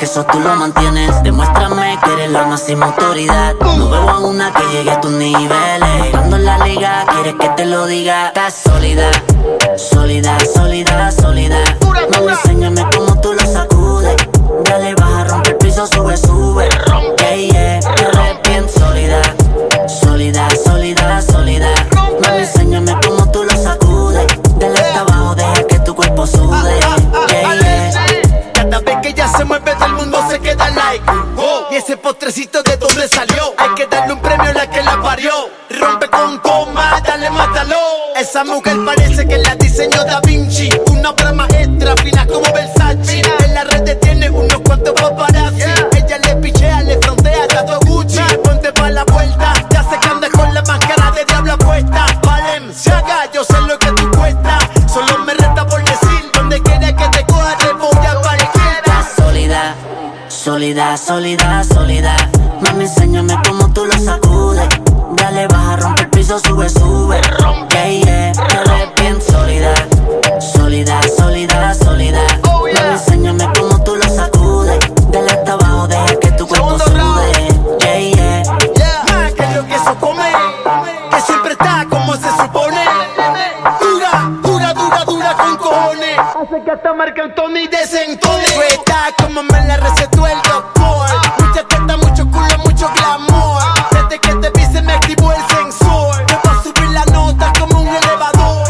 que eso tú lo mantienes. Demuéstrame que eres la máxima autoridad. No veo a una que llegue a tus niveles. Cuando en la liga quieres que te lo diga. Estás sólida, sólida, sólida, sólida. Mami, enséñame cómo tú lo sacudes. Dale, baja, rompe el piso, sube, sube. Yeah, yeah, te ves bien sólida, sólida, sólida, sólida. Mami, enséñame cómo tú lo sacudes. Dale hasta abajo, deja que tu cuerpo sude. Yeah, yeah. Cada vez que ella se mueve todo el mundo se queda like. Y ese postrecito de dónde salió. Hay que darle un premio a la que la parió. Rompe con coma, dale, mátalo. Esa mujer parece que la diseñó Da Vinci. Una obra maestra, fina como Versace. En la red tiene unos cuantos paparazzi. Ella le pichea, le frontea, todo Gucci. Ponte pa' la vuelta, ya sé que andas con la máscara de diablo puesta. Valenciaga, yo sé lo que tú cuestas. Solo me resta por decir, donde quiera que te coja te voy a parquear. Estás sólida, sólida, sólida, sólida. Mami, enséñame cómo tú lo sacudes. Dale, baja, rompe el piso, sube, sube. Yeah, yeah, te ves bien sólida, sólida, sólida, sólida. Mami, enséñame cómo tú lo sacudes. Dale hasta abajo, deja que tu cuerpo sude. Yeah, yeah. Que lo que eso come, que siempre está como se supone. Dura, dura, dura, dura con cojones. Hace que hasta marca un Tony desentone. Tú estás como me la recetó el doctor. Mucha teta, mucho culo, mucho glamour. Desde que te vi se me activó el sensor. Te voy a subir la nota como un elevador.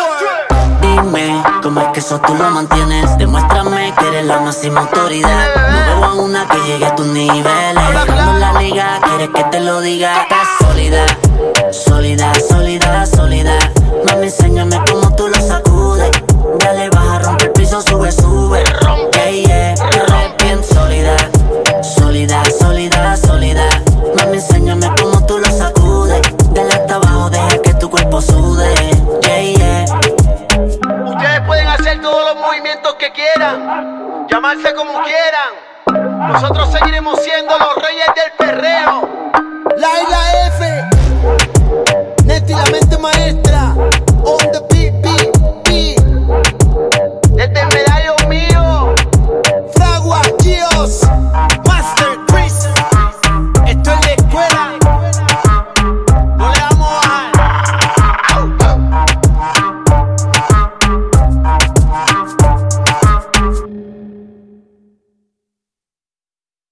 Dime, ¿cómo es que eso tú lo mantienes? Demuéstrame que eres la máxima autoridad. No veo a una que llegue a tus niveles. Cuando en la liga quieres que te lo diga. Estás sólida, sólida, sólida, sólida. Mami, enséñame cómo tú lo sacudes. Dale, baja, rompe el piso, sube, sube. Yeah, yeah, te ves bien sólida, sólida, sólida, sólida. Mami, enséñame cómo tú lo sacudes. Dale hasta abajo, deja que tu cuerpo sude. Yeah, yeah. Ustedes pueden hacer todos los movimientos que quieran, llamarse como quieran. Nosotros seguiremos siendo los